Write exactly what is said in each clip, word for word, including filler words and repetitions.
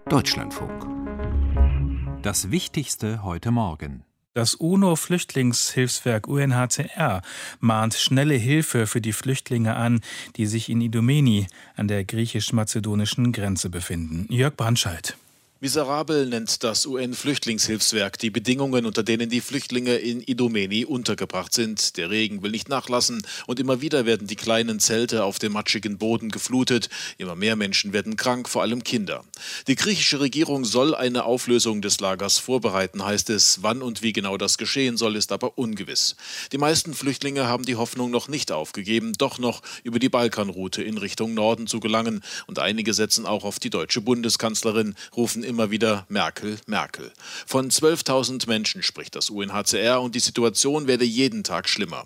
Deutschlandfunk. Das Wichtigste heute Morgen. Das UNO-Flüchtlingshilfswerk U N H C R mahnt schnelle Hilfe für die Flüchtlinge an, die sich in Idomeni an der griechisch-mazedonischen Grenze befinden. Jörg Brandscheid. Miserabel nennt das U N-Flüchtlingshilfswerk die Bedingungen, unter denen die Flüchtlinge in Idomeni untergebracht sind. Der Regen will nicht nachlassen und immer wieder werden die kleinen Zelte auf dem matschigen Boden geflutet. Immer mehr Menschen werden krank, vor allem Kinder. Die griechische Regierung soll eine Auflösung des Lagers vorbereiten, heißt es. Wann und wie genau das geschehen soll, ist aber ungewiss. Die meisten Flüchtlinge haben die Hoffnung noch nicht aufgegeben, doch noch über die Balkanroute in Richtung Norden zu gelangen. Und einige setzen auch auf die deutsche Bundeskanzlerin, rufen immer wieder Merkel, Merkel. Von zwölftausend Menschen spricht das U N H C R und die Situation werde jeden Tag schlimmer.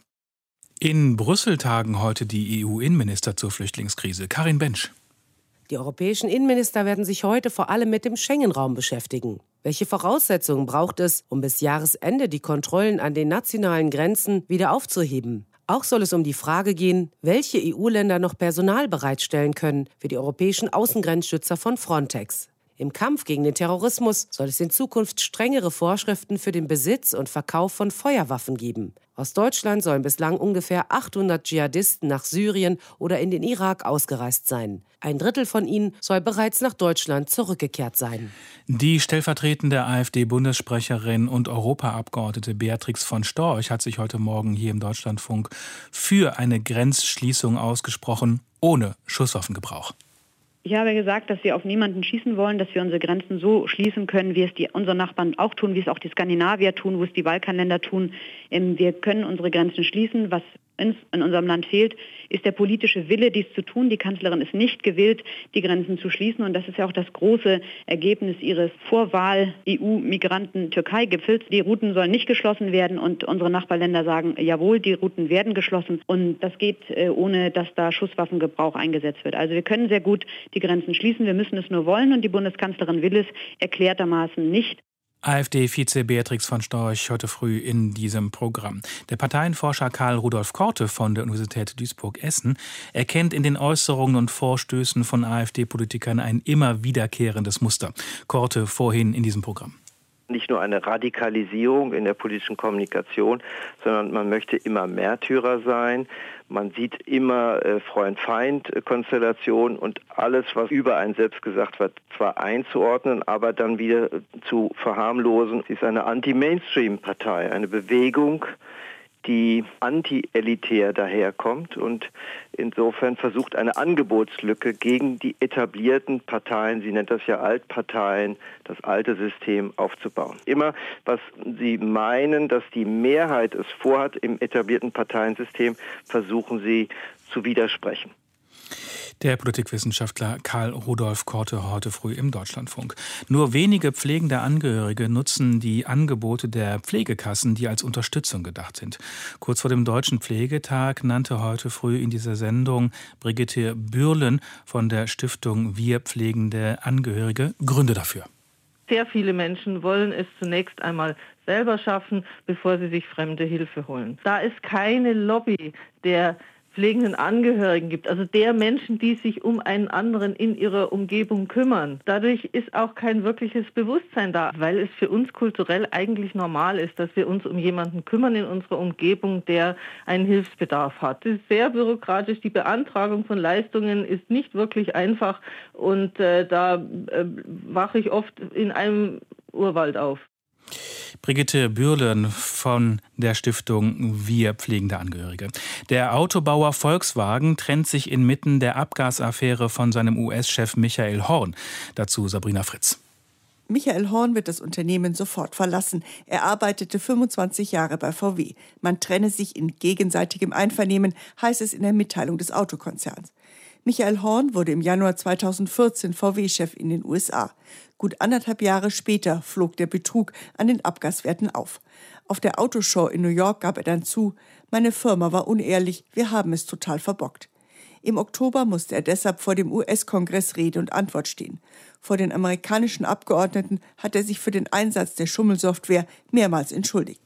In Brüssel tagen heute die E U-Innenminister zur Flüchtlingskrise. Karin Bensch. Die europäischen Innenminister werden sich heute vor allem mit dem Schengen-Raum beschäftigen. Welche Voraussetzungen braucht es, um bis Jahresende die Kontrollen an den nationalen Grenzen wieder aufzuheben? Auch soll es um die Frage gehen, welche E U-Länder noch Personal bereitstellen können für die europäischen Außengrenzschützer von Frontex. Im Kampf gegen den Terrorismus soll es in Zukunft strengere Vorschriften für den Besitz und Verkauf von Feuerwaffen geben. Aus Deutschland sollen bislang ungefähr achthundert Dschihadisten nach Syrien oder in den Irak ausgereist sein. Ein Drittel von ihnen soll bereits nach Deutschland zurückgekehrt sein. Die stellvertretende AfD-Bundessprecherin und Europaabgeordnete Beatrix von Storch hat sich heute Morgen hier im Deutschlandfunk für eine Grenzschließung ausgesprochen, ohne Schusswaffengebrauch. Ich habe gesagt, dass wir auf niemanden schießen wollen, dass wir unsere Grenzen so schließen können, wie es die, unsere Nachbarn auch tun, wie es auch die Skandinavier tun, wo es die Balkanländer tun. Ähm, wir können unsere Grenzen schließen. Was in, in unserem Land fehlt, ist der politische Wille, dies zu tun. Die Kanzlerin ist nicht gewillt, die Grenzen zu schließen. Und das ist ja auch das große Ergebnis ihres Vorwahl-E U-Migranten-Türkei-Gipfels. Die Routen sollen nicht geschlossen werden und unsere Nachbarländer sagen, jawohl, die Routen werden geschlossen. Und das geht äh, ohne, dass da Schusswaffengebrauch eingesetzt wird. Also wir können sehr gut die Grenzen schließen. Wir müssen es nur wollen und die Bundeskanzlerin will es erklärtermaßen nicht. AfD-Vize Beatrix von Storch heute früh in diesem Programm. Der Parteienforscher Karl Rudolf Korte von der Universität Duisburg-Essen erkennt in den Äußerungen und Vorstößen von AfD-Politikern ein immer wiederkehrendes Muster. Korte vorhin in diesem Programm. Nicht nur eine Radikalisierung in der politischen Kommunikation, sondern man möchte immer Märtyrer sein. Man sieht immer äh, Freund-Feind-Konstellationen und alles, was über einen selbst gesagt wird, zwar einzuordnen, aber dann wieder zu verharmlosen. Sie ist eine Anti-Mainstream-Partei, eine Bewegung, die anti-elitär daherkommt und insofern versucht, eine Angebotslücke gegen die etablierten Parteien, sie nennt das ja Altparteien, das alte System aufzubauen. Immer, was sie meinen, dass die Mehrheit es vorhat im etablierten Parteiensystem, versuchen sie zu widersprechen. Der Politikwissenschaftler Karl Rudolf Korte heute früh im Deutschlandfunk. Nur wenige pflegende Angehörige nutzen die Angebote der Pflegekassen, die als Unterstützung gedacht sind. Kurz vor dem Deutschen Pflegetag nannte heute früh in dieser Sendung Brigitte Bürlen von der Stiftung Wir pflegende Angehörige Gründe dafür. Sehr viele Menschen wollen es zunächst einmal selber schaffen, bevor sie sich fremde Hilfe holen. Da es keine Lobby der pflegenden Angehörigen gibt, also der Menschen, die sich um einen anderen in ihrer Umgebung kümmern. Dadurch ist auch kein wirkliches Bewusstsein da, weil es für uns kulturell eigentlich normal ist, dass wir uns um jemanden kümmern in unserer Umgebung, der einen Hilfsbedarf hat. Es ist sehr bürokratisch, die Beantragung von Leistungen ist nicht wirklich einfach und äh, da äh, wache ich oft in einem Urwald auf. Brigitte Bürlen von der Stiftung Wir pflegende Angehörige. Der Autobauer Volkswagen trennt sich inmitten der Abgasaffäre von seinem U S-Chef Michael Horn. Dazu Sabrina Fritz. Michael Horn wird das Unternehmen sofort verlassen. Er arbeitete fünfundzwanzig Jahre bei V W. Man trenne sich in gegenseitigem Einvernehmen, heißt es in der Mitteilung des Autokonzerns. Michael Horn wurde im Januar zweitausendvierzehn V W-Chef in den U S A. Gut anderthalb Jahre später flog der Betrug an den Abgaswerten auf. Auf der Autoshow in New York gab er dann zu, meine Firma war unehrlich, wir haben es total verbockt. Im Oktober musste er deshalb vor dem U S-Kongress Rede und Antwort stehen. Vor den amerikanischen Abgeordneten hat er sich für den Einsatz der Schummelsoftware mehrmals entschuldigt.